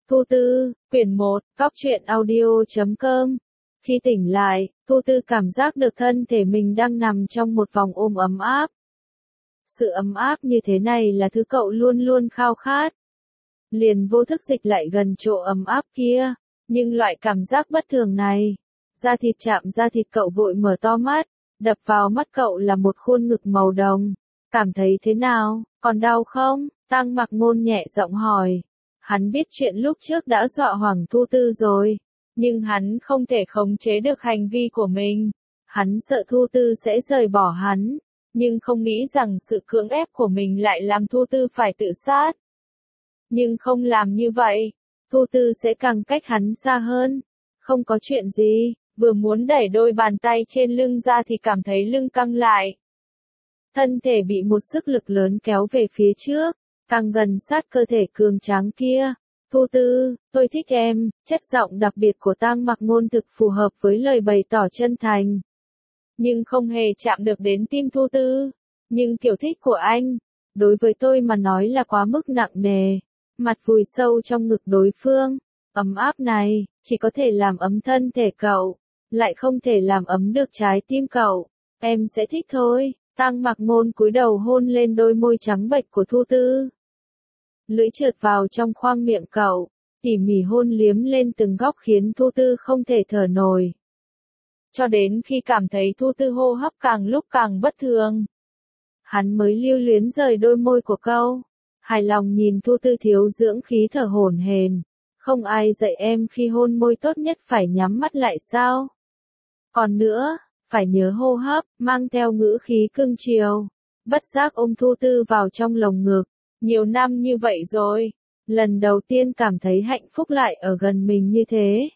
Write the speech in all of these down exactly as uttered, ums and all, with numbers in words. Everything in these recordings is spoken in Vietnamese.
Thu Tư, quyển một, góc truyện audio chấm com. Khi tỉnh lại, Thu Tư cảm giác được thân thể mình đang nằm trong một vòng ôm ấm áp. Sự ấm áp như thế này là thứ cậu luôn luôn khao khát. Liền vô thức dịch lại gần chỗ ấm áp kia, nhưng loại cảm giác bất thường này, da thịt chạm da thịt cậu vội mở to mắt, đập vào mắt cậu là một khuôn ngực màu đồng. Cảm thấy thế nào, còn đau không? Tăng Mặc Ngôn nhẹ giọng hỏi. Hắn biết chuyện lúc trước đã dọa hoảng Thu Tư rồi, nhưng hắn không thể khống chế được hành vi của mình. Hắn sợ Thu Tư sẽ rời bỏ hắn, nhưng không nghĩ rằng sự cưỡng ép của mình lại làm Thu Tư phải tự sát. Nhưng không làm như vậy, Thu Tư sẽ càng cách hắn xa hơn. Không có chuyện gì, vừa muốn đẩy đôi bàn tay trên lưng ra thì cảm thấy lưng căng lại. Thân thể bị một sức lực lớn kéo về phía trước, càng gần sát cơ thể cường tráng kia. Thu Tư, tôi thích em, chất giọng đặc biệt của Tăng Mặc Ngôn thực phù hợp với lời bày tỏ chân thành. Nhưng không hề chạm được đến tim Thu Tư. Nhưng kiểu thích của anh, đối với tôi mà nói là quá mức nặng nề. Mặt vùi sâu trong ngực đối phương, ấm áp này, chỉ có thể làm ấm thân thể cậu, lại không thể làm ấm được trái tim cậu. Em sẽ thích thôi. Tăng Mặc Ngôn cúi đầu hôn lên đôi môi trắng bệch của Thu Tư. Lưỡi trượt vào trong khoang miệng cậu, tỉ mỉ hôn liếm lên từng góc khiến Thu Tư không thể thở nổi. Cho đến khi cảm thấy Thu Tư hô hấp càng lúc càng bất thường, hắn mới lưu luyến rời đôi môi của cậu. Hài lòng nhìn Thu Tư thiếu dưỡng khí thở hổn hển. Không ai dạy em khi hôn môi tốt nhất phải nhắm mắt lại sao? Còn nữa, phải nhớ hô hấp, mang theo ngữ khí cưng chiều. Bất giác ôm Thu Tư vào trong lồng ngực. Nhiều năm như vậy rồi, lần đầu tiên cảm thấy hạnh phúc lại ở gần mình như thế.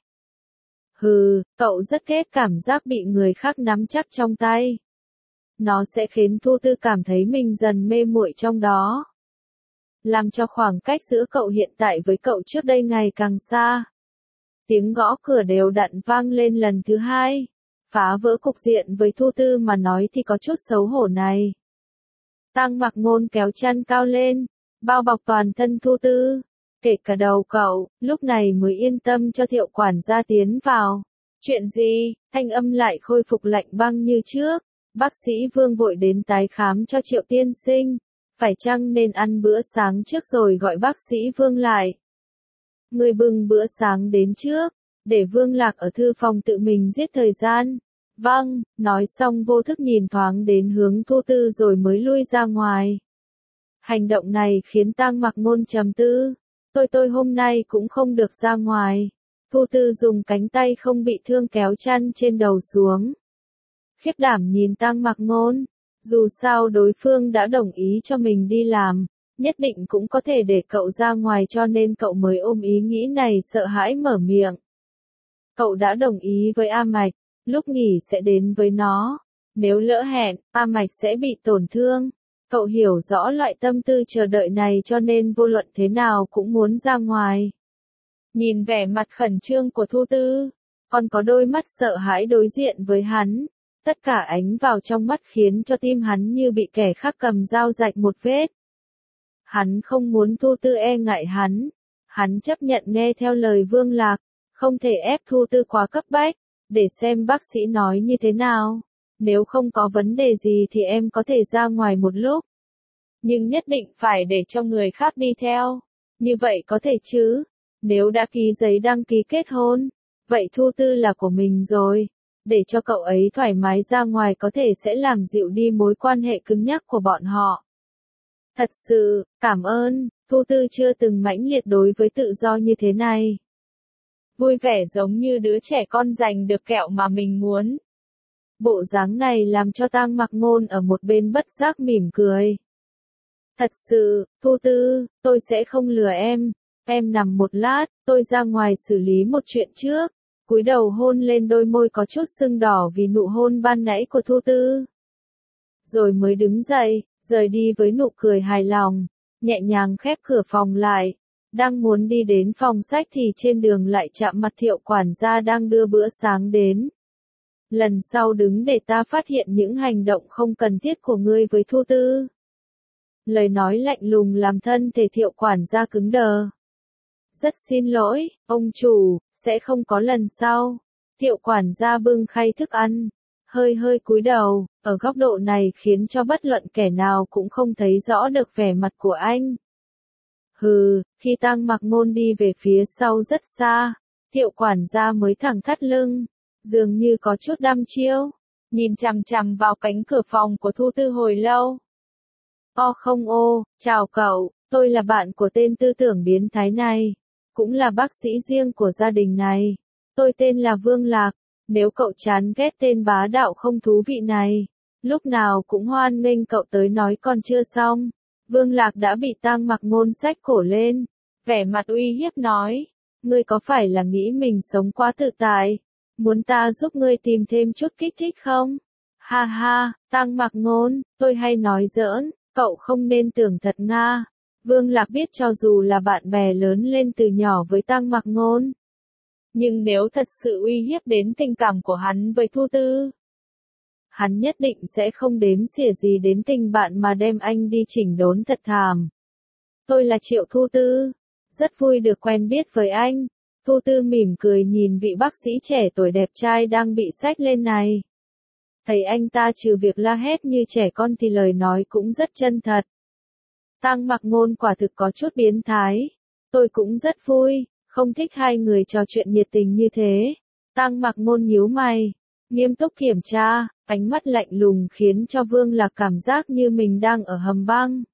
Hừ, cậu rất ghét cảm giác bị người khác nắm chắc trong tay. Nó sẽ khiến Thu Tư cảm thấy mình dần mê muội trong đó, làm cho khoảng cách giữa cậu hiện tại với cậu trước đây ngày càng xa. Tiếng gõ cửa đều đặn vang lên lần thứ hai, phá vỡ cục diện với Thu Tư mà nói thì có chút xấu hổ này. Tăng Mặc Ngôn kéo chăn cao lên, bao bọc toàn thân Thu Tư, kể cả đầu cậu, lúc này mới yên tâm cho Thiệu quản gia tiến vào. Chuyện gì? Thanh âm lại khôi phục lạnh băng như trước. Bác sĩ Vương vội đến tái khám cho Triệu tiên sinh. Phải chăng nên ăn bữa sáng trước rồi gọi bác sĩ Vương lại? Người bưng bữa sáng đến trước, để Vương Lạc ở thư phòng tự mình giết thời gian. Vâng, nói xong vô thức nhìn thoáng đến hướng Thu Tư rồi mới lui ra ngoài. Hành động này khiến Tăng Mặc Ngôn trầm tư. Tôi tôi hôm nay cũng không được ra ngoài. Thu Tư dùng cánh tay không bị thương kéo chăn trên đầu xuống. Khiếp đảm nhìn Tăng Mặc Ngôn. Dù sao đối phương đã đồng ý cho mình đi làm, nhất định cũng có thể để cậu ra ngoài cho nên cậu mới ôm ý nghĩ này sợ hãi mở miệng. Cậu đã đồng ý với A Mạch, lúc nghỉ sẽ đến với nó. Nếu lỡ hẹn, A Mạch sẽ bị tổn thương. Cậu hiểu rõ loại tâm tư chờ đợi này cho nên vô luận thế nào cũng muốn ra ngoài. Nhìn vẻ mặt khẩn trương của Thu Tư, còn có đôi mắt sợ hãi đối diện với hắn. Tất cả ánh vào trong mắt khiến cho tim hắn như bị kẻ khác cầm dao rạch một vết. Hắn không muốn Thu Tư e ngại hắn. Hắn chấp nhận nghe theo lời Vương Lạc, không thể ép Thu Tư quá cấp bách, để xem bác sĩ nói như thế nào. Nếu không có vấn đề gì thì em có thể ra ngoài một lúc. Nhưng nhất định phải để cho người khác đi theo. Như vậy có thể chứ? Nếu đã ký giấy đăng ký kết hôn, vậy Thu Tư là của mình rồi. Để cho cậu ấy thoải mái ra ngoài có thể sẽ làm dịu đi mối quan hệ cứng nhắc của bọn họ. Thật sự, cảm ơn, Thu Tư chưa từng mãnh liệt đối với tự do như thế này. Vui vẻ giống như đứa trẻ con giành được kẹo mà mình muốn. Bộ dáng này làm cho Tăng Mặc Ngôn ở một bên bất giác mỉm cười. Thật sự, Thu Tư, tôi sẽ không lừa em. Em nằm một lát, tôi ra ngoài xử lý một chuyện trước. Cúi đầu hôn lên đôi môi có chút sưng đỏ vì nụ hôn ban nãy của Thu Tư. Rồi mới đứng dậy, rời đi với nụ cười hài lòng, nhẹ nhàng khép cửa phòng lại. Đang muốn đi đến phòng sách thì trên đường lại chạm mặt Thiệu quản gia đang đưa bữa sáng đến. Lần sau đứng để ta phát hiện những hành động không cần thiết của ngươi với Thu Tư. Lời nói lạnh lùng làm thân thể Thiệu quản gia cứng đờ. Rất xin lỗi, ông chủ, sẽ không có lần sau. Thiệu quản gia bưng khay thức ăn, hơi hơi cúi đầu, ở góc độ này khiến cho bất luận kẻ nào cũng không thấy rõ được vẻ mặt của anh. Hừ, khi Tang Mặc Ngôn đi về phía sau rất xa, Thiệu quản gia mới thẳng thắt lưng, dường như có chút đăm chiêu, nhìn chằm chằm vào cánh cửa phòng của Thu Tư hồi lâu. O không ô, chào cậu, tôi là bạn của tên tư tưởng biến thái này, cũng là bác sĩ riêng của gia đình này. Tôi tên là Vương Lạc, nếu cậu chán ghét tên bá đạo không thú vị này, lúc nào cũng hoan nghênh cậu tới nói còn chưa xong. Vương Lạc đã bị Tang Mặc Ngôn xách cổ lên, vẻ mặt uy hiếp nói, ngươi có phải là nghĩ mình sống quá tự tại, muốn ta giúp ngươi tìm thêm chút kích thích không? Ha ha, Tang Mặc Ngôn, tôi hay nói giỡn, cậu không nên tưởng thật nga. Vương Lạc biết cho dù là bạn bè lớn lên từ nhỏ với Tang Mặc Ngôn, nhưng nếu thật sự uy hiếp đến tình cảm của hắn với Thu Tư, hắn nhất định sẽ không đếm xỉa gì đến tình bạn mà đem anh đi chỉnh đốn thật thảm. Tôi là Triệu Thu Tư, rất vui được quen biết với anh. Thu Tư mỉm cười nhìn vị bác sĩ trẻ tuổi đẹp trai đang bị xách lên này. Thấy anh ta trừ việc la hét như trẻ con thì lời nói cũng rất chân thật. Tang Mặc Ngôn quả thực có chút biến thái. Tôi cũng rất vui, không thích hai người trò chuyện nhiệt tình như thế. Tang Mặc Ngôn nhíu mày, nghiêm túc kiểm tra, ánh mắt lạnh lùng khiến cho Vương Lạc cảm giác như mình đang ở hầm băng.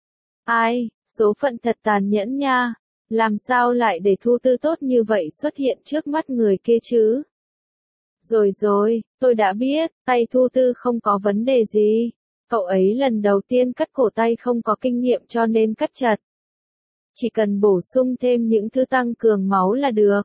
Ai, số phận thật tàn nhẫn nha, làm sao lại để Thu Tư tốt như vậy xuất hiện trước mắt người kia chứ? Rồi rồi, tôi đã biết, tay Thu Tư không có vấn đề gì. Cậu ấy lần đầu tiên cắt cổ tay không có kinh nghiệm cho nên cắt chật. Chỉ cần bổ sung thêm những thứ tăng cường máu là được.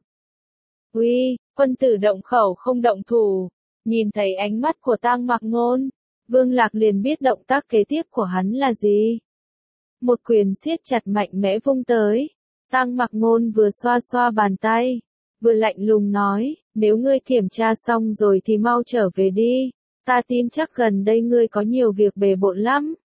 Uy, quân tử động khẩu không động thủ. Nhìn thấy ánh mắt của Tang Mặc Ngôn, Vương Lạc liền biết động tác kế tiếp của hắn là gì. Một quyền siết chặt mạnh mẽ vung tới. Tang Mặc Ngôn vừa xoa xoa bàn tay, vừa lạnh lùng nói, nếu ngươi kiểm tra xong rồi thì mau trở về đi. Ta tin chắc gần đây ngươi có nhiều việc bề bộn lắm.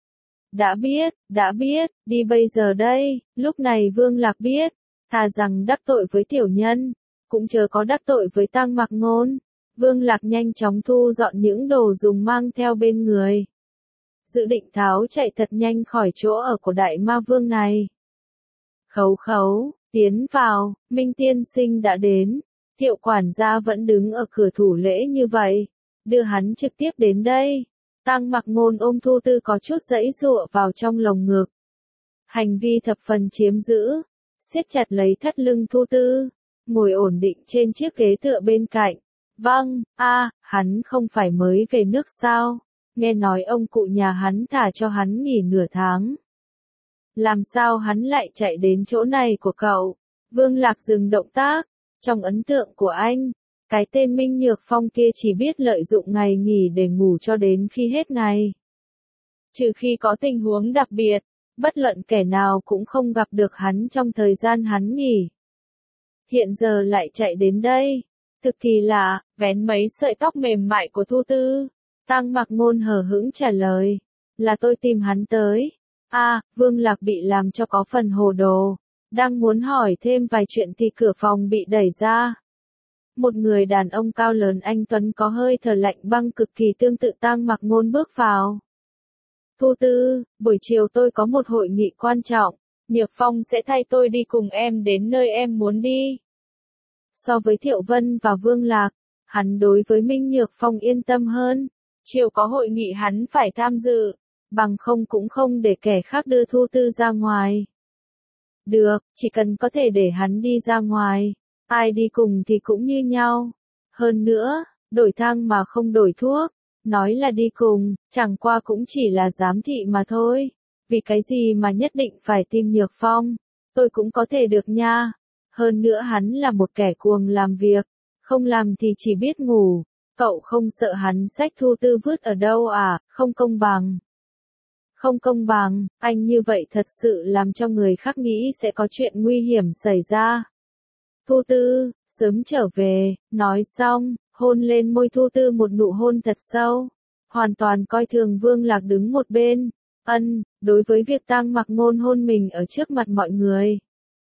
Đã biết, đã biết, đi bây giờ đây. Lúc này Vương Lạc biết, thà rằng đắc tội với tiểu nhân, cũng chớ có đắc tội với Tang Mặc Ngôn. Vương Lạc nhanh chóng thu dọn những đồ dùng mang theo bên người, dự định tháo chạy thật nhanh khỏi chỗ ở của đại ma vương này. Khấu khấu, tiến vào, Minh tiên sinh đã đến. Thiệu quản gia vẫn đứng ở cửa thủ lễ như vậy, đưa hắn trực tiếp đến đây. Tang Mặc Ngôn ôm Thu Tư có chút giãy giụa vào trong lồng ngực. Hành vi thập phần chiếm giữ, siết chặt lấy thắt lưng Thu Tư, ngồi ổn định trên chiếc ghế tựa bên cạnh. Vâng, a, à, hắn không phải mới về nước sao? Nghe nói ông cụ nhà hắn thả cho hắn nghỉ nửa tháng. Làm sao hắn lại chạy đến chỗ này của cậu? Vương Lạc dừng động tác. Trong ấn tượng của anh, cái tên Minh Nhược Phong kia chỉ biết lợi dụng ngày nghỉ để ngủ cho đến khi hết ngày. Trừ khi có tình huống đặc biệt, bất luận kẻ nào cũng không gặp được hắn trong thời gian hắn nghỉ. Hiện giờ lại chạy đến đây. Thực kỳ lạ, vén mấy sợi tóc mềm mại của Thu Tư. Tang Mặc Ngôn hờ hững trả lời, là tôi tìm hắn tới. A, à, Vương Lạc bị làm cho có phần hồ đồ, đang muốn hỏi thêm vài chuyện thì cửa phòng bị đẩy ra. Một người đàn ông cao lớn anh tuấn có hơi thở lạnh băng cực kỳ tương tự Tang Mặc Ngôn bước vào. Thu Tư, buổi chiều tôi có một hội nghị quan trọng, Nhược Phong sẽ thay tôi đi cùng em đến nơi em muốn đi. So với Thiệu Vân và Vương Lạc, hắn đối với Minh Nhược Phong yên tâm hơn. Chiều có hội nghị hắn phải tham dự, bằng không cũng không để kẻ khác đưa Thu Tư ra ngoài. Được, chỉ cần có thể để hắn đi ra ngoài, ai đi cùng thì cũng như nhau. Hơn nữa, đổi thang mà không đổi thuốc, nói là đi cùng, chẳng qua cũng chỉ là giám thị mà thôi. Vì cái gì mà nhất định phải tìm Nhược Phong, tôi cũng có thể được nha. Hơn nữa hắn là một kẻ cuồng làm việc, không làm thì chỉ biết ngủ. Cậu không sợ hắn xách Thu Tư vứt ở đâu à? Không công bằng. Không công bằng, anh như vậy thật sự làm cho người khác nghĩ sẽ có chuyện nguy hiểm xảy ra. Thu Tư, sớm trở về, nói xong, hôn lên môi Thu Tư một nụ hôn thật sâu. Hoàn toàn coi thường Vương Lạc đứng một bên. Ân, đối với việc Tang Mặc Ngôn hôn mình ở trước mặt mọi người,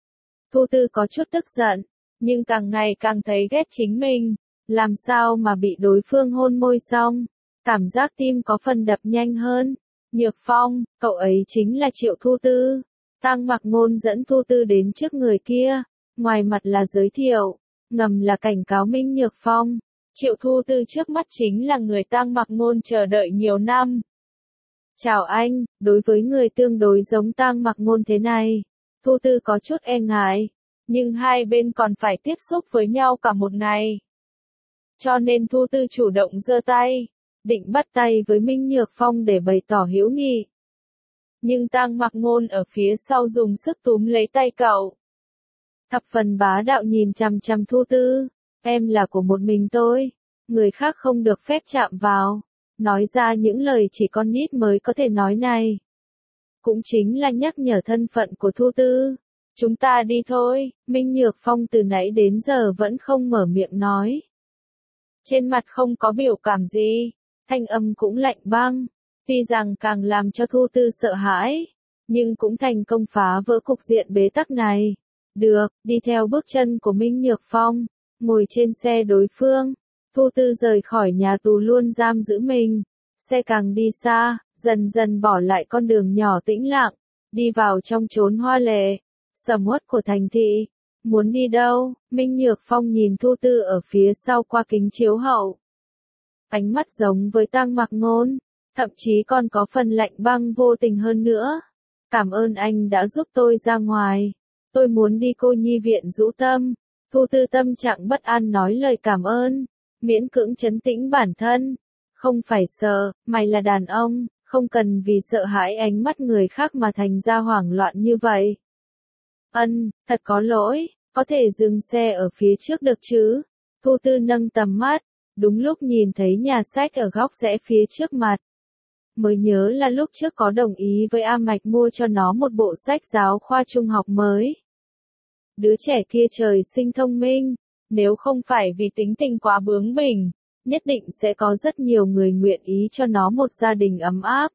Thu Tư có chút tức giận, nhưng càng ngày càng thấy ghét chính mình. Làm sao mà bị đối phương hôn môi xong, cảm giác tim có phần đập nhanh hơn. Nhược Phong, cậu ấy chính là Triệu Thu Tư. Tang Mặc Ngôn dẫn Thu Tư đến trước người kia, ngoài mặt là giới thiệu, ngầm là cảnh cáo Minh Nhược Phong. Triệu Thu Tư trước mắt chính là người Tang Mặc Ngôn chờ đợi nhiều năm. Chào anh, đối với người tương đối giống Tang Mặc Ngôn thế này, Thu Tư có chút e ngại, nhưng hai bên còn phải tiếp xúc với nhau cả một ngày. Cho nên Thu Tư chủ động giơ tay, định bắt tay với Minh Nhược Phong để bày tỏ hữu nghị. Nhưng Tang Mặc Ngôn ở phía sau dùng sức túm lấy tay cậu. Thập phần bá đạo nhìn chằm chằm Thu Tư, em là của một mình tôi, người khác không được phép chạm vào. Nói ra những lời chỉ con nít mới có thể nói này. Cũng chính là nhắc nhở thân phận của Thu Tư. Chúng ta đi thôi, Minh Nhược Phong từ nãy đến giờ vẫn không mở miệng nói. Trên mặt không có biểu cảm gì, thanh âm cũng lạnh băng, tuy rằng càng làm cho Thu Tư sợ hãi, nhưng cũng thành công phá vỡ cục diện bế tắc này. Được, đi theo bước chân của Minh Nhược Phong, ngồi trên xe đối phương, Thu Tư rời khỏi nhà tù luôn giam giữ mình. Xe càng đi xa, dần dần bỏ lại con đường nhỏ tĩnh lặng, đi vào trong chốn hoa lệ, sầm uất của thành thị. Muốn đi đâu? Minh Nhược Phong nhìn Thu Tư ở phía sau qua kính chiếu hậu. Ánh mắt giống với Tang Mặc Ngôn, thậm chí còn có phần lạnh băng vô tình hơn nữa. Cảm ơn anh đã giúp tôi ra ngoài. Tôi muốn đi cô nhi viện Dũ Tâm. Thu Tư tâm trạng bất an nói lời cảm ơn, miễn cưỡng trấn tĩnh bản thân. Không phải sợ, mày là đàn ông, không cần vì sợ hãi ánh mắt người khác mà thành ra hoảng loạn như vậy. Ân, thật có lỗi, có thể dừng xe ở phía trước được chứ? Thu Tư nâng tầm mắt, đúng lúc nhìn thấy nhà sách ở góc rẽ phía trước mặt. Mới nhớ là lúc trước có đồng ý với A Mạch mua cho nó một bộ sách giáo khoa trung học mới. Đứa trẻ kia trời sinh thông minh, nếu không phải vì tính tình quá bướng bỉnh, nhất định sẽ có rất nhiều người nguyện ý cho nó một gia đình ấm áp.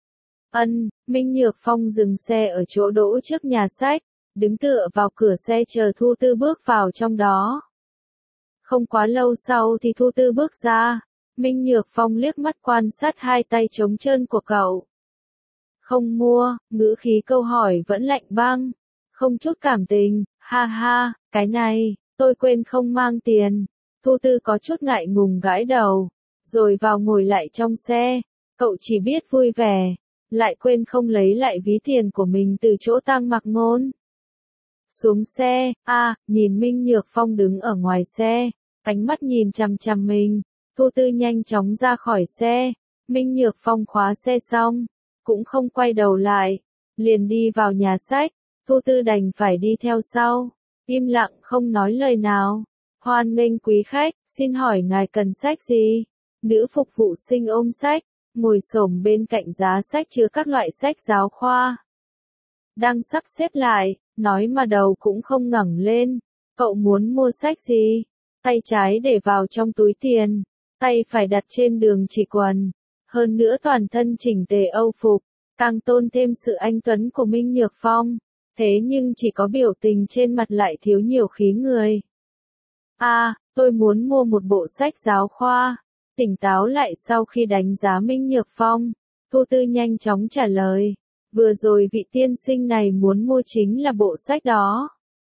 Ân, Minh Nhược Phong dừng xe ở chỗ đỗ trước nhà sách, đứng tựa vào cửa xe chờ Thu Tư bước vào trong đó. Không quá lâu sau thì Thu Tư bước ra, Minh Nhược Phong liếc mắt quan sát hai tay trống trơn của cậu. Không mua, ngữ khí câu hỏi vẫn lạnh băng, không chút cảm tình, ha ha, cái này, tôi quên không mang tiền. Thu Tư có chút ngại ngùng gãi đầu, rồi vào ngồi lại trong xe, cậu chỉ biết vui vẻ, lại quên không lấy lại ví tiền của mình từ chỗ Tang Mặc Ngôn. Xuống xe, a, à, nhìn Minh Nhược Phong đứng ở ngoài xe, ánh mắt nhìn chằm chằm mình, Thu Tư nhanh chóng ra khỏi xe, Minh Nhược Phong khóa xe xong, cũng không quay đầu lại, liền đi vào nhà sách, Thu Tư đành phải đi theo sau, im lặng không nói lời nào. Hoan nghênh quý khách, xin hỏi ngài cần sách gì? Nữ phục vụ sinh ôm sách, ngồi xổm bên cạnh giá sách chứa các loại sách giáo khoa. Đang sắp xếp lại, nói mà đầu cũng không ngẩng lên. Cậu muốn mua sách gì? Tay trái để vào trong túi tiền, tay phải đặt trên đường chỉ quần. Hơn nữa toàn thân chỉnh tề Âu phục, càng tôn thêm sự anh tuấn của Minh Nhược Phong. Thế nhưng chỉ có biểu tình trên mặt lại thiếu nhiều khí người. À, tôi muốn mua một bộ sách giáo khoa. Tỉnh táo lại sau khi đánh giá Minh Nhược Phong, Thu Tư nhanh chóng trả lời. Vừa rồi vị tiên sinh này muốn mua chính là bộ sách đó.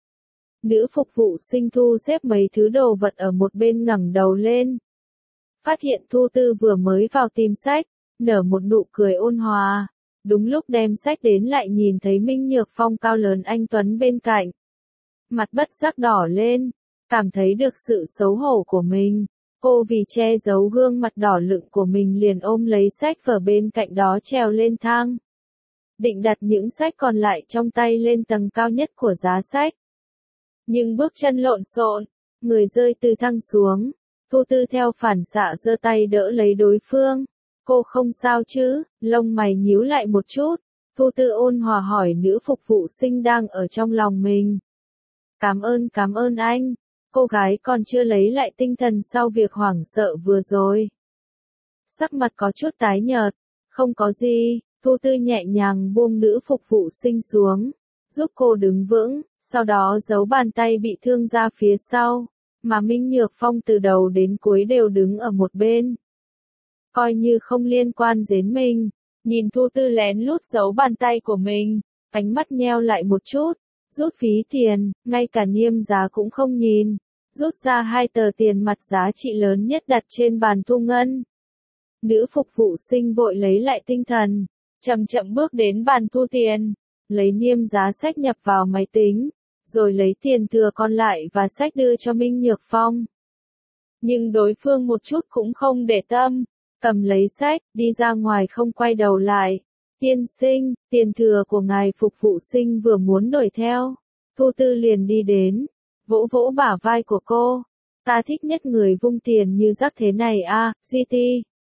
Nữ phục vụ sinh thu xếp mấy thứ đồ vật ở một bên ngẩng đầu lên. Phát hiện Thu Tư vừa mới vào tìm sách, nở một nụ cười ôn hòa. Đúng lúc đem sách đến lại nhìn thấy Minh Nhược Phong cao lớn anh tuấn bên cạnh. Mặt bất giác đỏ lên. Cảm thấy được sự xấu hổ của mình, cô vì che giấu gương mặt đỏ lựng của mình liền ôm lấy sách vở bên cạnh đó trèo lên thang. Định đặt những sách còn lại trong tay lên tầng cao nhất của giá sách. Nhưng bước chân lộn xộn, người rơi từ thang xuống, Thu Tư theo phản xạ giơ tay đỡ lấy đối phương. Cô không sao chứ? Lông mày nhíu lại một chút, Thu Tư ôn hòa hỏi nữ phục vụ sinh đang ở trong lòng mình. Cảm ơn cảm ơn anh. Cô gái còn chưa lấy lại tinh thần sau việc hoảng sợ vừa rồi. Sắc mặt có chút tái nhợt. Không có gì, Thu Tư nhẹ nhàng buông nữ phục vụ sinh xuống, giúp cô đứng vững, sau đó giấu bàn tay bị thương ra phía sau, mà Minh Nhược Phong từ đầu đến cuối đều đứng ở một bên. Coi như không liên quan đến mình, nhìn Thu Tư lén lút giấu bàn tay của mình, ánh mắt nheo lại một chút, rút phí tiền, ngay cả niêm giá cũng không nhìn, rút ra hai tờ tiền mặt giá trị lớn nhất đặt trên bàn thu ngân. Nữ phục vụ sinh vội lấy lại tinh thần, chậm chậm bước đến bàn thu tiền, lấy niêm giá sách nhập vào máy tính, rồi lấy tiền thừa còn lại và sách đưa cho Minh Nhược Phong. Nhưng đối phương một chút cũng không để tâm, cầm lấy sách, đi ra ngoài không quay đầu lại. Tiên sinh, tiền thừa của ngài phục vụ sinh vừa muốn đuổi theo. Thu Tư liền đi đến, vỗ vỗ bả vai của cô. Ta thích nhất người vung tiền như rác thế này à, giê tê.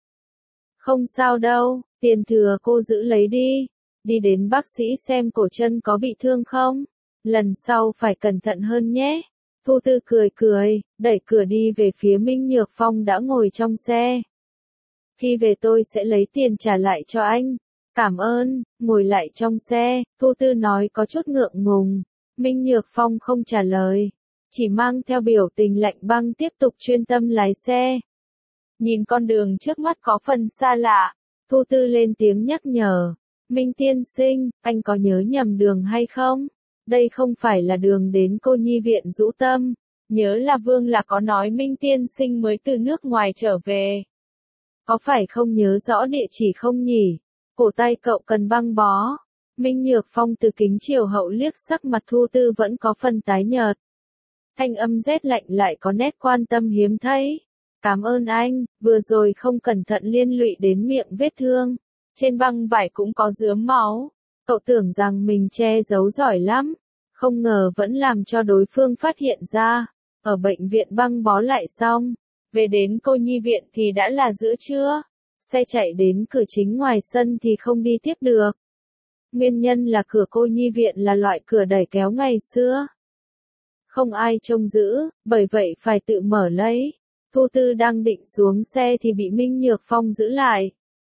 Không sao đâu, tiền thừa cô giữ lấy đi. Đi đến bác sĩ xem cổ chân có bị thương không. Lần sau phải cẩn thận hơn nhé. Thu Tư cười cười, đẩy cửa đi về phía Minh Nhược Phong đã ngồi trong xe. Khi về tôi sẽ lấy tiền trả lại cho anh. Cảm ơn, ngồi lại trong xe, Thu Tư nói có chút ngượng ngùng. Minh Nhược Phong không trả lời, chỉ mang theo biểu tình lạnh băng tiếp tục chuyên tâm lái xe. Nhìn con đường trước mắt có phần xa lạ, Thu Tư lên tiếng nhắc nhở. Minh tiên sinh, anh có nhớ nhầm đường hay không? Đây không phải là đường đến cô nhi viện Dũ Tâm. Nhớ là Vương là có nói Minh tiên sinh mới từ nước ngoài trở về. Có phải không nhớ rõ địa chỉ không nhỉ? Cổ tay cậu cần băng bó. Minh Nhược Phong từ kính chiều hậu liếc sắc mặt Thu Tư vẫn có phần tái nhợt. Thanh âm rét lạnh lại có nét quan tâm hiếm thấy. Cảm ơn anh, vừa rồi không cẩn thận liên lụy đến miệng vết thương. Trên băng vải cũng có rướm máu. Cậu tưởng rằng mình che giấu giỏi lắm. Không ngờ vẫn làm cho đối phương phát hiện ra. Ở bệnh viện băng bó lại xong. Về đến cô nhi viện thì đã là giữa trưa. Xe chạy đến cửa chính ngoài sân thì không đi tiếp được. Nguyên nhân là cửa cô nhi viện là loại cửa đẩy kéo ngày xưa. Không ai trông giữ, bởi vậy phải tự mở lấy. Thu Tư đang định xuống xe thì bị Minh Nhược Phong giữ lại.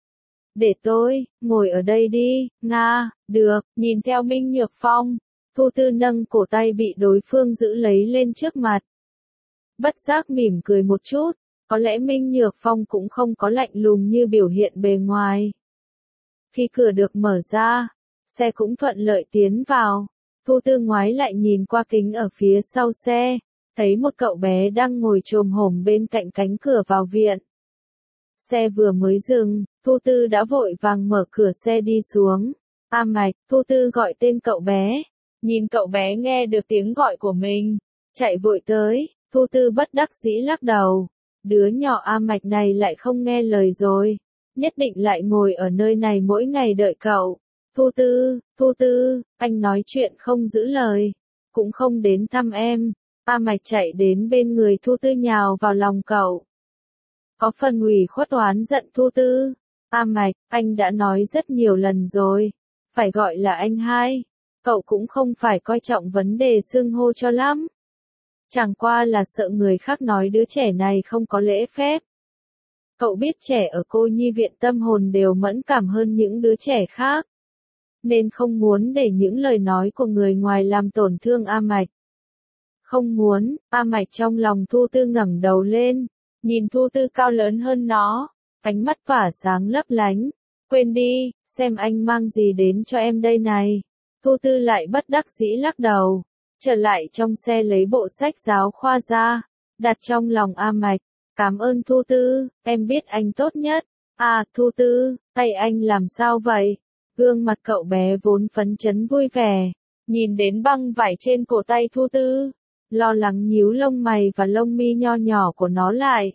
Để tôi, ngồi ở đây đi, Nga, được, nhìn theo Minh Nhược Phong. Thu Tư nâng cổ tay bị đối phương giữ lấy lên trước mặt. Bất giác mỉm cười một chút, có lẽ Minh Nhược Phong cũng không có lạnh lùng như biểu hiện bề ngoài. Khi cửa được mở ra, xe cũng thuận lợi tiến vào. Thu Tư ngoái lại nhìn qua kính ở phía sau xe, thấy một cậu bé đang ngồi chồm hổm bên cạnh cánh cửa vào viện. Xe vừa mới dừng, Thu Tư đã vội vàng mở cửa xe đi xuống. A Mạch, Thu Tư gọi tên cậu bé. Nhìn cậu bé nghe được tiếng gọi của mình, chạy vội tới, Thu Tư bất đắc dĩ lắc đầu. Đứa nhỏ A Mạch này lại không nghe lời rồi, nhất định lại ngồi ở nơi này mỗi ngày đợi cậu. Thu Tư, Thu Tư, anh nói chuyện không giữ lời, cũng không đến thăm em. A Mạch chạy đến bên người Thu Tư nhào vào lòng cậu. Có phần ủy khuất oán giận Thu Tư. A Mạch, anh đã nói rất nhiều lần rồi, phải gọi là anh hai. Cậu cũng không phải coi trọng vấn đề xưng hô cho lắm. Chẳng qua là sợ người khác nói đứa trẻ này không có lễ phép. Cậu biết trẻ ở cô nhi viện tâm hồn đều mẫn cảm hơn những đứa trẻ khác. Nên không muốn để những lời nói của người ngoài làm tổn thương A Mạch. Không muốn, A Mạch trong lòng Thu Tư ngẩng đầu lên, nhìn Thu Tư cao lớn hơn nó, ánh mắt tỏa sáng lấp lánh. Quên đi, xem anh mang gì đến cho em đây này. Thu Tư lại bất đắc dĩ lắc đầu, trở lại trong xe lấy bộ sách giáo khoa ra, đặt trong lòng A Mạch. Cảm ơn Thu Tư, em biết anh tốt nhất. À, Thu Tư, tay anh làm sao vậy? Gương mặt cậu bé vốn phấn chấn vui vẻ, nhìn đến băng vải trên cổ tay Thu Tư, lo lắng nhíu lông mày và lông mi nho nhỏ của nó lại.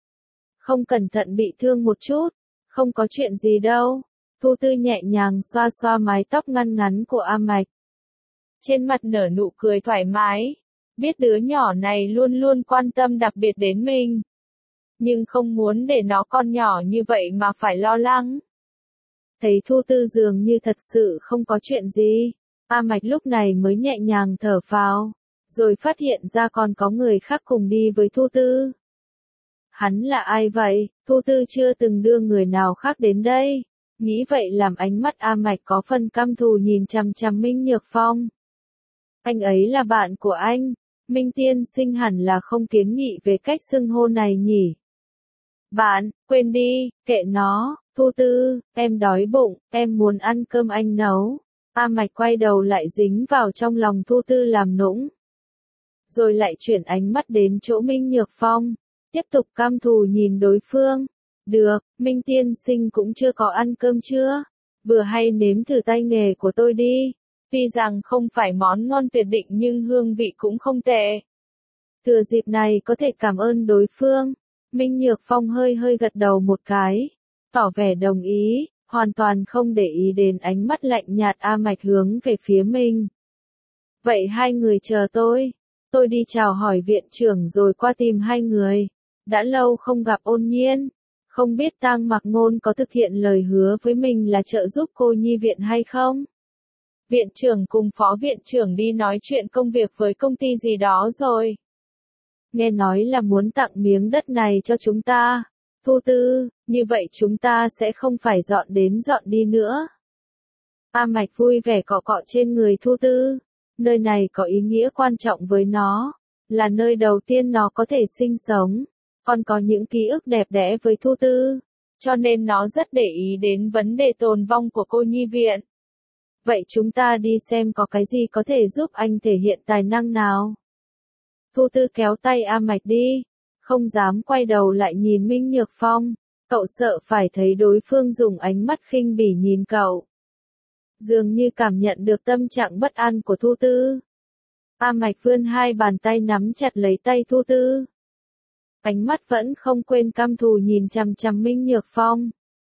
Không cẩn thận bị thương một chút, không có chuyện gì đâu. Thu Tư nhẹ nhàng xoa xoa mái tóc ngăn ngắn của A Mạch. Trên mặt nở nụ cười thoải mái, biết đứa nhỏ này luôn luôn quan tâm đặc biệt đến mình. Nhưng không muốn để nó con nhỏ như vậy mà phải lo lắng. Thấy Thu Tư dường như thật sự không có chuyện gì, A Mạch lúc này mới nhẹ nhàng thở phào, rồi phát hiện ra còn có người khác cùng đi với Thu Tư. Hắn là ai vậy? Thu Tư chưa từng đưa người nào khác đến đây. Nghĩ vậy làm ánh mắt A Mạch có phần căm thù nhìn chằm chằm Minh Nhược Phong. Anh ấy là bạn của anh. Minh tiên sinh hẳn là không kiến nghị về cách xưng hô này nhỉ. Bạn, quên đi, kệ nó. Thu Tư, em đói bụng, em muốn ăn cơm anh nấu. A Mạch quay đầu lại dính vào trong lòng Thu Tư làm nũng. Rồi lại chuyển ánh mắt đến chỗ Minh Nhược Phong, tiếp tục căm thù nhìn đối phương. Được, Minh tiên sinh cũng chưa có ăn cơm chưa? Vừa hay nếm thử tay nghề của tôi đi. Tuy rằng không phải món ngon tuyệt định nhưng hương vị cũng không tệ. Thừa dịp này có thể cảm ơn đối phương. Minh Nhược Phong hơi hơi gật đầu một cái, tỏ vẻ đồng ý, hoàn toàn không để ý đến ánh mắt lạnh nhạt A Mạch hướng về phía mình. Vậy hai người chờ tôi, tôi đi chào hỏi viện trưởng rồi qua tìm hai người. Đã lâu không gặp Ôn Nhiên, không biết Tang Mặc Ngôn có thực hiện lời hứa với mình là trợ giúp cô nhi viện hay không? Viện trưởng cùng phó viện trưởng đi nói chuyện công việc với công ty gì đó rồi. Nghe nói là muốn tặng miếng đất này cho chúng ta. Thu Tư, như vậy chúng ta sẽ không phải dọn đến dọn đi nữa. A Mạch vui vẻ cọ cọ trên người Thu Tư. Nơi này có ý nghĩa quan trọng với nó, là nơi đầu tiên nó có thể sinh sống, còn có những ký ức đẹp đẽ với Thu Tư, cho nên nó rất để ý đến vấn đề tồn vong của cô nhi viện. Vậy chúng ta đi xem có cái gì có thể giúp anh thể hiện tài năng nào. Thu Tư kéo tay A Mạch đi, không dám quay đầu lại nhìn Minh Nhược Phong, cậu sợ phải thấy đối phương dùng ánh mắt khinh bỉ nhìn cậu. Dường như cảm nhận được tâm trạng bất an của Thu Tư. A Mạch vươn hai bàn tay nắm chặt lấy tay Thu Tư. Ánh mắt vẫn không quên căm thù nhìn chằm chằm Minh Nhược Phong.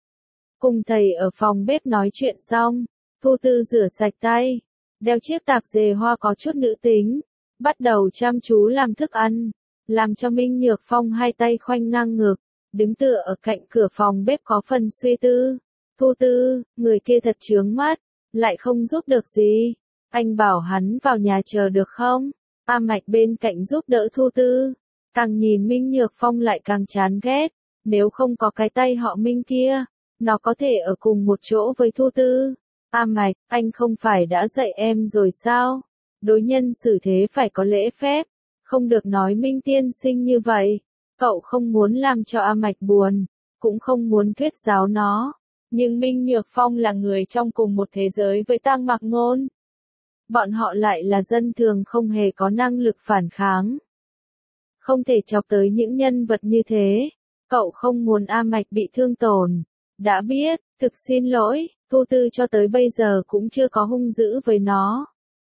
Cùng thầy ở phòng bếp nói chuyện xong, Thu Tư rửa sạch tay, đeo chiếc tạp dề hoa có chút nữ tính, bắt đầu chăm chú làm thức ăn, làm cho Minh Nhược Phong hai tay khoanh ngang ngực, đứng tựa ở cạnh cửa phòng bếp có phần suy tư. Thu Tư, người kia thật chướng mắt, lại không giúp được gì. Anh bảo hắn vào nhà chờ được không? A Mạch bên cạnh giúp đỡ Thu Tư. Càng nhìn Minh Nhược Phong lại càng chán ghét. Nếu không có cái tay họ Minh kia, nó có thể ở cùng một chỗ với Thu Tư. A Mạch, anh không phải đã dạy em rồi sao? Đối nhân xử thế phải có lễ phép, không được nói Minh tiên sinh như vậy. Cậu không muốn làm cho A Mạch buồn, cũng không muốn thuyết giáo nó. Nhưng Minh Nhược Phong là người trong cùng một thế giới với Tang Mặc Ngôn. Bọn họ lại là dân thường không hề có năng lực phản kháng. Không thể chọc tới những nhân vật như thế. Cậu không muốn A Mạch bị thương tổn. Đã biết, thực xin lỗi, Thu Tư cho tới bây giờ cũng chưa có hung dữ với nó.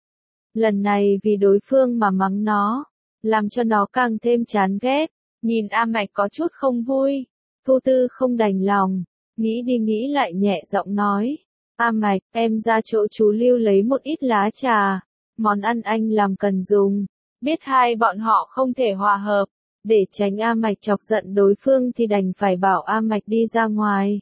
Lần này vì đối phương mà mắng nó, làm cho nó càng thêm chán ghét. Nhìn A Mạch có chút không vui, Thu Tư không đành lòng, nghĩ đi nghĩ lại nhẹ giọng nói. A Mạch, em ra chỗ chú Lưu lấy một ít lá trà, món ăn anh làm cần dùng. Biết hai bọn họ không thể hòa hợp, để tránh A Mạch chọc giận đối phương thì đành phải bảo A Mạch đi ra ngoài.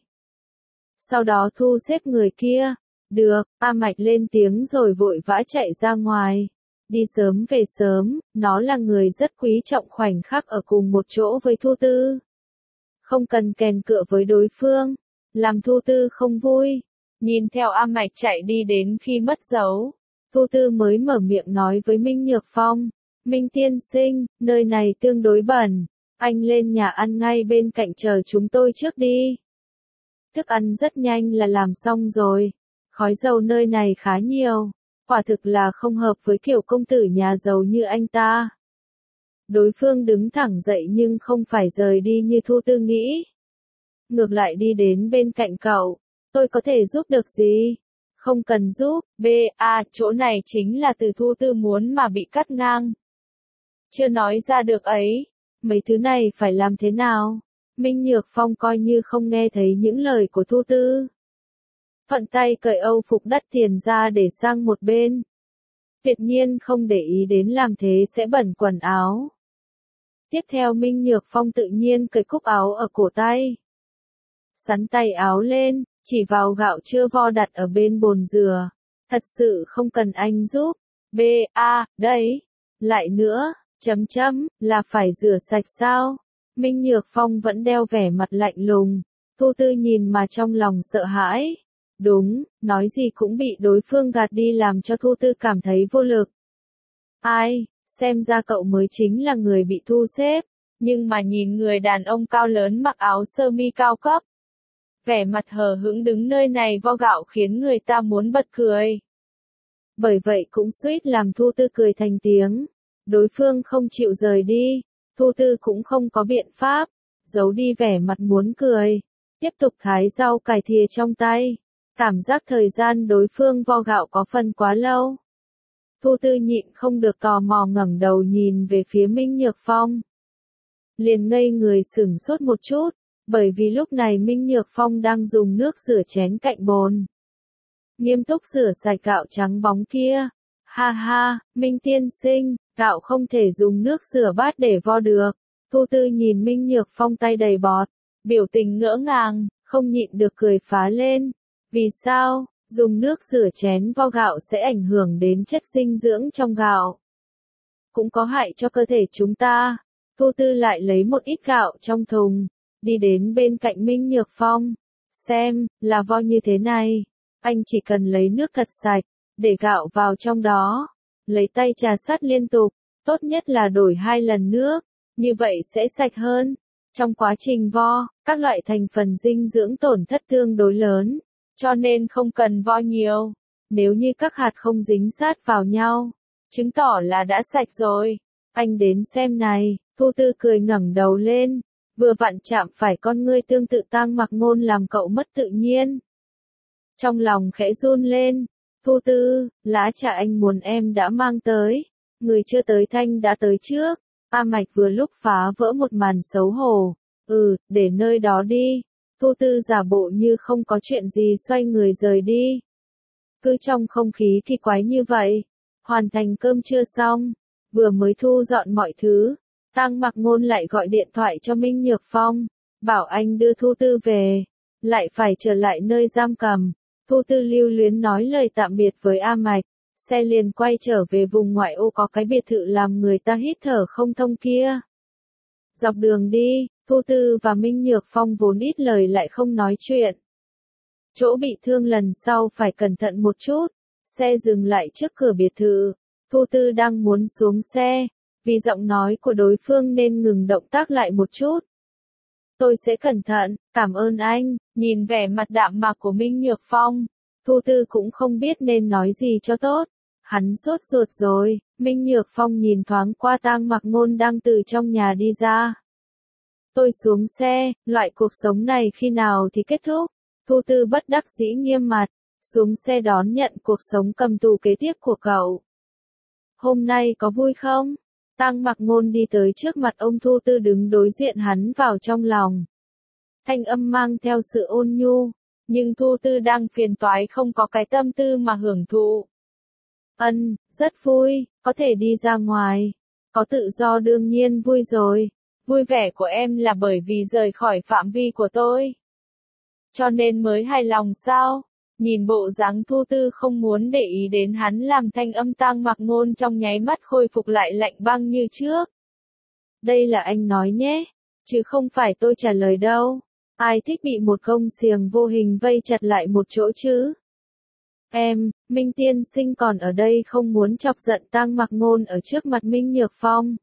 Sau đó thu xếp người kia. Được, A Mạch lên tiếng rồi vội vã chạy ra ngoài. Đi sớm về sớm, nó là người rất quý trọng khoảnh khắc ở cùng một chỗ với Thu Tư. Không cần kèn cựa với đối phương, làm Thu Tư không vui. Nhìn theo A Mạch chạy đi đến khi mất dấu, Thu Tư mới mở miệng nói với Minh Nhược Phong. Minh tiên sinh, nơi này tương đối bẩn, anh lên nhà ăn ngay bên cạnh chờ chúng tôi trước đi. Thức ăn rất nhanh là làm xong rồi, khói dầu nơi này khá nhiều, quả thực là không hợp với kiểu công tử nhà giàu như anh ta. Đối phương đứng thẳng dậy nhưng không phải rời đi như Thu Tư nghĩ. Ngược lại đi đến bên cạnh cậu, tôi có thể giúp được gì? Không cần giúp, b a chỗ này chính là từ Thu Tư muốn mà bị cắt ngang. Chưa nói ra được ấy, mấy thứ này phải làm thế nào? Minh Nhược Phong coi như không nghe thấy những lời của Thu Tư. Thuận tay cởi âu phục đắt tiền ra để sang một bên. Tuyệt nhiên không để ý đến làm thế sẽ bẩn quần áo. Tiếp theo Minh Nhược Phong tự nhiên cởi cúc áo ở cổ tay. Sắn tay áo lên, chỉ vào gạo chưa vo đặt ở bên bồn dừa. Thật sự không cần anh giúp. B a đấy. Lại nữa, chấm chấm, là phải rửa sạch sao? Minh Nhược Phong vẫn đeo vẻ mặt lạnh lùng. Thu Tư nhìn mà trong lòng sợ hãi. Đúng, nói gì cũng bị đối phương gạt đi làm cho Thu Tư cảm thấy vô lực. Ai, xem ra cậu mới chính là người bị thu xếp. Nhưng mà nhìn người đàn ông cao lớn mặc áo sơ mi cao cấp, vẻ mặt hờ hững đứng nơi này vo gạo khiến người ta muốn bật cười. Bởi vậy cũng suýt làm Thu Tư cười thành tiếng. Đối phương không chịu rời đi, Thu Tư cũng không có biện pháp, giấu đi vẻ mặt muốn cười, tiếp tục thái rau cải thìa trong tay. Cảm giác thời gian đối phương vo gạo có phần quá lâu. Thu Tư nhịn không được tò mò ngẩng đầu nhìn về phía Minh Nhược Phong. Liền ngây người sửng sốt một chút, bởi vì lúc này Minh Nhược Phong đang dùng nước rửa chén cạnh bồn. Nghiêm túc rửa sạch gạo trắng bóng kia. Ha ha, Minh tiên sinh, gạo không thể dùng nước rửa bát để vo được. Thu Tư nhìn Minh Nhược Phong tay đầy bọt, biểu tình ngỡ ngàng, không nhịn được cười phá lên. Vì sao, dùng nước rửa chén vo gạo sẽ ảnh hưởng đến chất dinh dưỡng trong gạo? Cũng có hại cho cơ thể chúng ta. Thu Tư lại lấy một ít gạo trong thùng, đi đến bên cạnh Minh Nhược Phong. Xem, là vo như thế này. Anh chỉ cần lấy nước thật sạch, để gạo vào trong đó. Lấy tay trà sát liên tục, tốt nhất là đổi hai lần nước, như vậy sẽ sạch hơn. Trong quá trình vo, các loại thành phần dinh dưỡng tổn thất tương đối lớn, cho nên không cần vo nhiều. Nếu như các hạt không dính sát vào nhau, chứng tỏ là đã sạch rồi. Anh đến xem này. Thu Tư cười ngẩng đầu lên, vừa vặn chạm phải con ngươi tương tự Tang Mặc Ngôn làm cậu mất tự nhiên. Trong lòng khẽ run lên, Thu Tư, lá trà anh muốn em đã mang tới, người chưa tới thanh đã tới trước. A Mạch vừa lúc phá vỡ một màn xấu hổ, ừ, để nơi đó đi. Thu Tư giả bộ như không có chuyện gì xoay người rời đi. Cứ trong không khí kỳ quái như vậy, hoàn thành cơm trưa xong, vừa mới thu dọn mọi thứ. Tang Mặc Ngôn lại gọi điện thoại cho Minh Nhược Phong, bảo anh đưa Thu Tư về, lại phải trở lại nơi giam cầm. Thu Tư lưu luyến nói lời tạm biệt với A Mạch, xe liền quay trở về vùng ngoại ô có cái biệt thự làm người ta hít thở không thông kia. Dọc đường đi, Thu Tư và Minh Nhược Phong vốn ít lời lại không nói chuyện. Chỗ bị thương lần sau phải cẩn thận một chút, xe dừng lại trước cửa biệt thự, Thu Tư đang muốn xuống xe. Vì giọng nói của đối phương nên ngừng động tác lại một chút. Tôi sẽ cẩn thận, cảm ơn anh. Nhìn vẻ mặt đạm mạc của Minh Nhược Phong, Thu Tư cũng không biết nên nói gì cho tốt. Hắn sốt ruột rồi. Minh Nhược Phong nhìn thoáng qua Tang Mặc Ngôn đang từ trong nhà đi ra. Tôi xuống xe, loại cuộc sống này khi nào thì kết thúc? Thu Tư bất đắc dĩ nghiêm mặt, xuống xe đón nhận cuộc sống cầm tù kế tiếp của cậu. Hôm nay có vui không? Tang Mặc Ngôn đi tới trước mặt ông Thu Tư đứng đối diện hắn vào trong lòng. Thanh âm mang theo sự ôn nhu, nhưng Thu Tư đang phiền toái không có cái tâm tư mà hưởng thụ. Ân, rất vui, có thể đi ra ngoài, có tự do đương nhiên vui rồi. Vui vẻ của em là bởi vì rời khỏi phạm vi của tôi, cho nên mới hài lòng sao? Nhìn bộ dáng Thu Tư không muốn để ý đến hắn làm thanh âm Tang Mặc Ngôn trong nháy mắt khôi phục lại lạnh băng như trước. Đây là anh nói nhé, chứ không phải tôi trả lời đâu. Ai thích bị một công xiềng vô hình vây chặt lại một chỗ chứ? Em, Minh tiên sinh còn ở đây không muốn chọc giận Tang Mặc Ngôn ở trước mặt Minh Nhược Phong.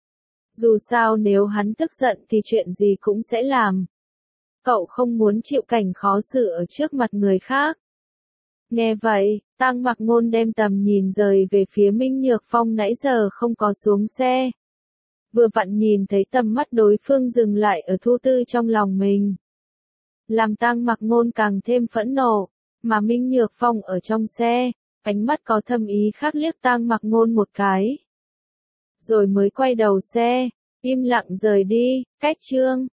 Dù sao nếu hắn tức giận thì chuyện gì cũng sẽ làm. Cậu không muốn chịu cảnh khó xử ở trước mặt người khác. Nghe vậy, Tang Mặc Ngôn đem tầm nhìn rời về phía Minh Nhược Phong nãy giờ không có xuống xe. Vừa vặn nhìn thấy tầm mắt đối phương dừng lại ở Thu Tư trong lòng mình. Làm Tang Mặc Ngôn càng thêm phẫn nộ, mà Minh Nhược Phong ở trong xe, ánh mắt có thâm ý khác liếc Tang Mặc Ngôn một cái. Rồi mới quay đầu xe, im lặng rời đi, cách chương.